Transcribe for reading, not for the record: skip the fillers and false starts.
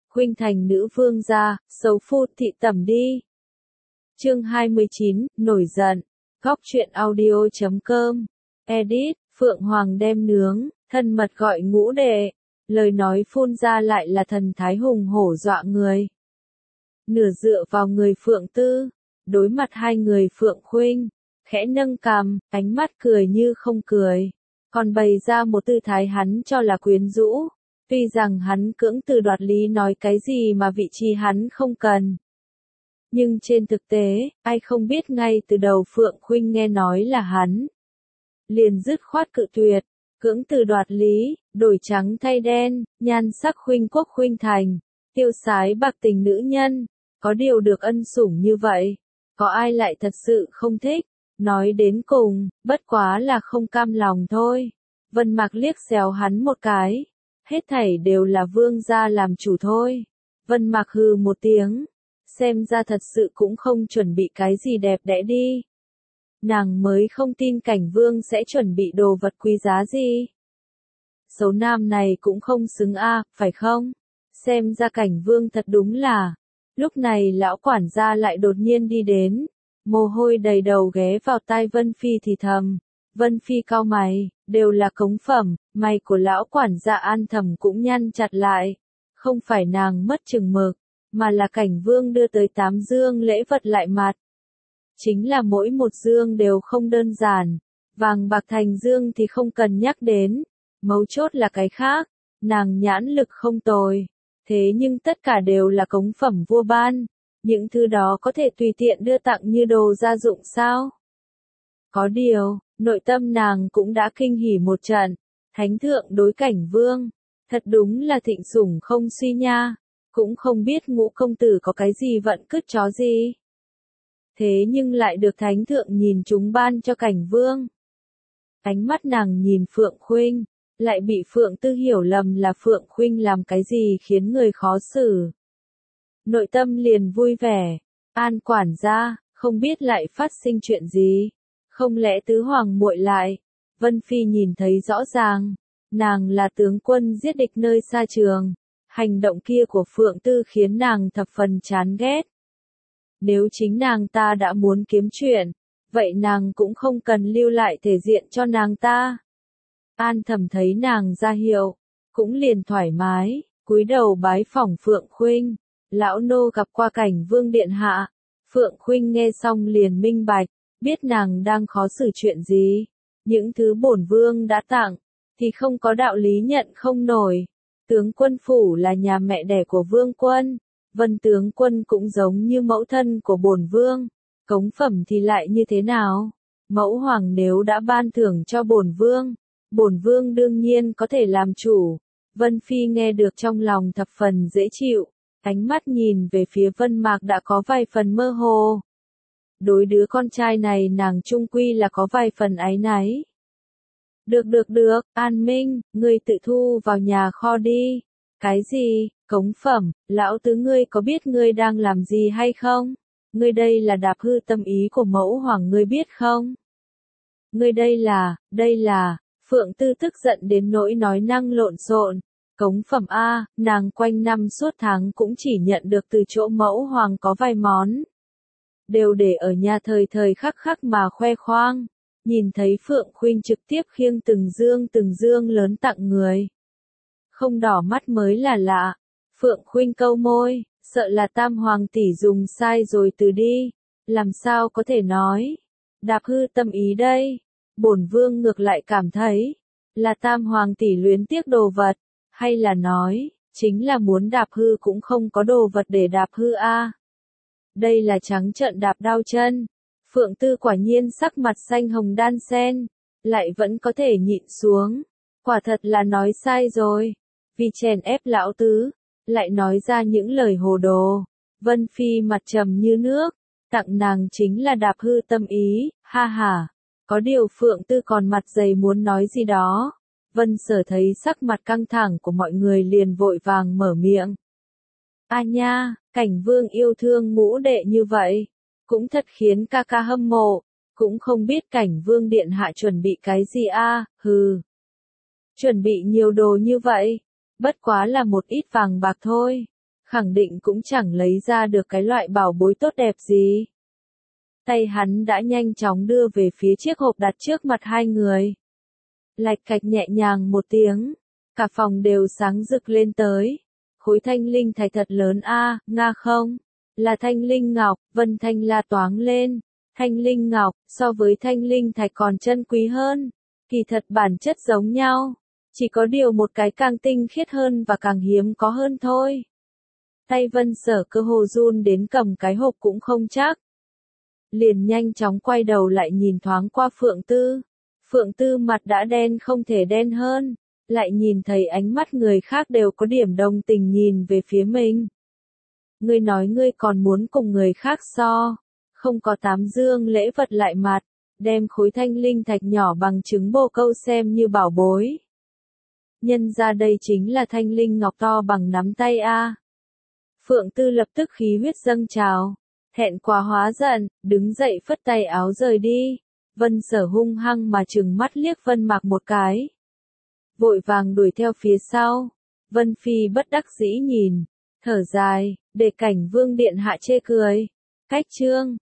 Khuynh thành nữ vương gia, xấu phu thị tẩm đi. Chương 29, nổi giận. Góc truyện audio.com. Edit, Phượng Hoàng đem nướng, thân mật gọi ngũ đệ. Lời nói phun ra lại là thần thái hùng hổ dọa người. Nửa dựa vào người Phượng Tư, đối mặt hai người Phượng Khuynh, khẽ nâng cằm, ánh mắt cười như không cười, còn bày ra một tư thái hắn cho là quyến rũ. Tuy rằng hắn cưỡng từ đoạt lý nói cái gì mà vị trí hắn không cần. Nhưng trên thực tế, ai không biết ngay từ đầu Phượng Khuynh nghe nói là hắn. Liền dứt khoát cự tuyệt, cưỡng từ đoạt lý, đổi trắng thay đen, nhan sắc khuynh quốc khuynh thành, tiêu sái bạc tình nữ nhân, có điều được ân sủng như vậy, có ai lại thật sự không thích, nói đến cùng, bất quá là không cam lòng thôi. Vân Mạc liếc xéo hắn một cái. Hết thảy đều là vương gia làm chủ thôi. Vân Mạc hừ một tiếng. Xem ra thật sự cũng không chuẩn bị cái gì đẹp đẽ đi. Nàng mới không tin cảnh vương sẽ chuẩn bị đồ vật quý giá gì. Xấu nam này cũng không xứng a, phải không? Xem ra cảnh vương thật đúng là. Lúc này lão quản gia lại đột nhiên đi đến. Mồ hôi đầy đầu ghé vào tai Vân Phi thì thầm. Vân Phi cau mày, đều là cống phẩm, mày của lão quản gia An Thầm cũng nhăn chặt lại. Không phải nàng mất chừng mực, mà là cảnh vương đưa tới 8 dương lễ vật lại mặt. Chính là mỗi một dương đều không đơn giản, vàng bạc thành dương thì không cần nhắc đến, mấu chốt là cái khác, nàng nhãn lực không tồi. Thế nhưng tất cả đều là cống phẩm vua ban, những thứ đó có thể tùy tiện đưa tặng như đồ gia dụng sao? Có điều, nội tâm nàng cũng đã kinh hỉ một trận, thánh thượng đối cảnh vương, thật đúng là thịnh sủng không suy nha, cũng không biết Ngũ công tử có cái gì vận cứt chó gì. Thế nhưng lại được thánh thượng nhìn chúng ban cho cảnh vương. Ánh mắt nàng nhìn Phượng Khuynh, lại bị Phượng Tư hiểu lầm là Phượng Khuynh làm cái gì khiến người khó xử. Nội tâm liền vui vẻ, An quản gia, không biết lại phát sinh chuyện gì. Không lẽ tứ hoàng muội lại? Vân Phi nhìn thấy rõ ràng, nàng là tướng quân giết địch nơi xa trường, hành động kia của Phượng Tư khiến nàng thập phần chán ghét. Nếu chính nàng ta đã muốn kiếm chuyện, vậy nàng cũng không cần lưu lại thể diện cho nàng ta. An Thầm thấy nàng ra hiệu, cũng liền thoải mái, cúi đầu bái phỏng Phượng Khuynh, lão nô gặp qua cảnh vương điện hạ. Phượng Khuynh nghe xong liền minh bạch. Biết nàng đang khó xử chuyện gì, những thứ bổn vương đã tặng, thì không có đạo lý nhận không nổi. Tướng quân phủ là nhà mẹ đẻ của vương quân, Vân tướng quân cũng giống như mẫu thân của bổn vương, cống phẩm thì lại như thế nào? Mẫu hoàng nếu đã ban thưởng cho bổn vương đương nhiên có thể làm chủ. Vân Phi nghe được trong lòng thập phần dễ chịu, ánh mắt nhìn về phía Vân Mạc đã có vài phần mơ hồ. Đối đứa con trai này nàng chung quy là có vài phần áy náy. Được, An Minh, ngươi tự thu vào nhà kho đi. Cái gì, cống phẩm, lão tứ ngươi có biết ngươi đang làm gì hay không? Ngươi đây là đạp hư tâm ý của mẫu hoàng ngươi biết không? Ngươi đây là, Phượng Tư tức giận đến nỗi nói năng lộn xộn. Cống phẩm A, nàng quanh năm suốt tháng cũng chỉ nhận được từ chỗ mẫu hoàng có vài món. Đều để ở nhà thời thời khắc khắc mà khoe khoang, nhìn thấy Phượng Khuynh trực tiếp khiêng từng dương lớn tặng người. Không đỏ mắt mới là lạ, Phượng Khuynh câu môi, sợ là tam hoàng tỷ dùng sai rồi từ đi, làm sao có thể nói, đạp hư tâm ý đây, bổn vương ngược lại cảm thấy, là tam hoàng tỷ luyến tiếc đồ vật, hay là nói, chính là muốn đạp hư cũng không có đồ vật để đạp hư a. Đây là trắng trợn đạp đau chân. Phượng Tư quả nhiên sắc mặt xanh hồng đan sen, lại vẫn có thể nhịn xuống. Quả thật là nói sai rồi. Vì chèn ép lão tứ, lại nói ra những lời hồ đồ. Vân Phi mặt trầm như nước, tặng nàng chính là đạp hư tâm ý, ha ha. Có điều Phượng Tư còn mặt dày muốn nói gì đó. Vân Sở thấy sắc mặt căng thẳng của mọi người liền vội vàng mở miệng. A nha, cảnh vương yêu thương ngũ đệ như vậy, cũng thật khiến ca ca hâm mộ, cũng không biết cảnh vương điện hạ chuẩn bị cái gì a, hừ. Chuẩn bị nhiều đồ như vậy, bất quá là một ít vàng bạc thôi. khẳng định cũng chẳng lấy ra được cái loại bảo bối tốt đẹp gì. Tay hắn đã nhanh chóng đưa về phía chiếc hộp đặt trước mặt hai người. Lạch cạch nhẹ nhàng một tiếng, cả phòng đều sáng rực lên tới. Khối thanh linh thạch thật lớn a, nga không? Là thanh linh ngọc, Vân Thanh la toáng lên. Thanh linh ngọc, so với thanh linh thạch còn chân quý hơn. Kỳ thật bản chất giống nhau. Chỉ có điều một cái càng tinh khiết hơn và càng hiếm có hơn thôi. Tay Vân Sở cơ hồ run đến cầm cái hộp cũng không chắc. Liền nhanh chóng quay đầu lại nhìn thoáng qua Phượng Tư. Phượng Tư mặt đã đen không thể đen hơn, lại nhìn thấy ánh mắt người khác đều có điểm đồng tình nhìn về phía mình. Ngươi nói ngươi còn muốn cùng người khác so, không có 8 dương lễ vật lại mặt, đem khối thanh linh thạch nhỏ bằng trứng bồ câu xem như bảo bối. Nhân ra đây chính là thanh linh ngọc to bằng nắm tay a. Phượng Tư lập tức khí huyết dâng trào, thẹn quá hóa giận, đứng dậy phất tay áo rời đi. Vân Sở hung hăng mà trừng mắt liếc Vân Mạc một cái. Vội vàng đuổi theo phía sau. Vân Phi bất đắc dĩ nhìn, thở dài, để Cảnh Vương điện hạ chê cười. Cách chương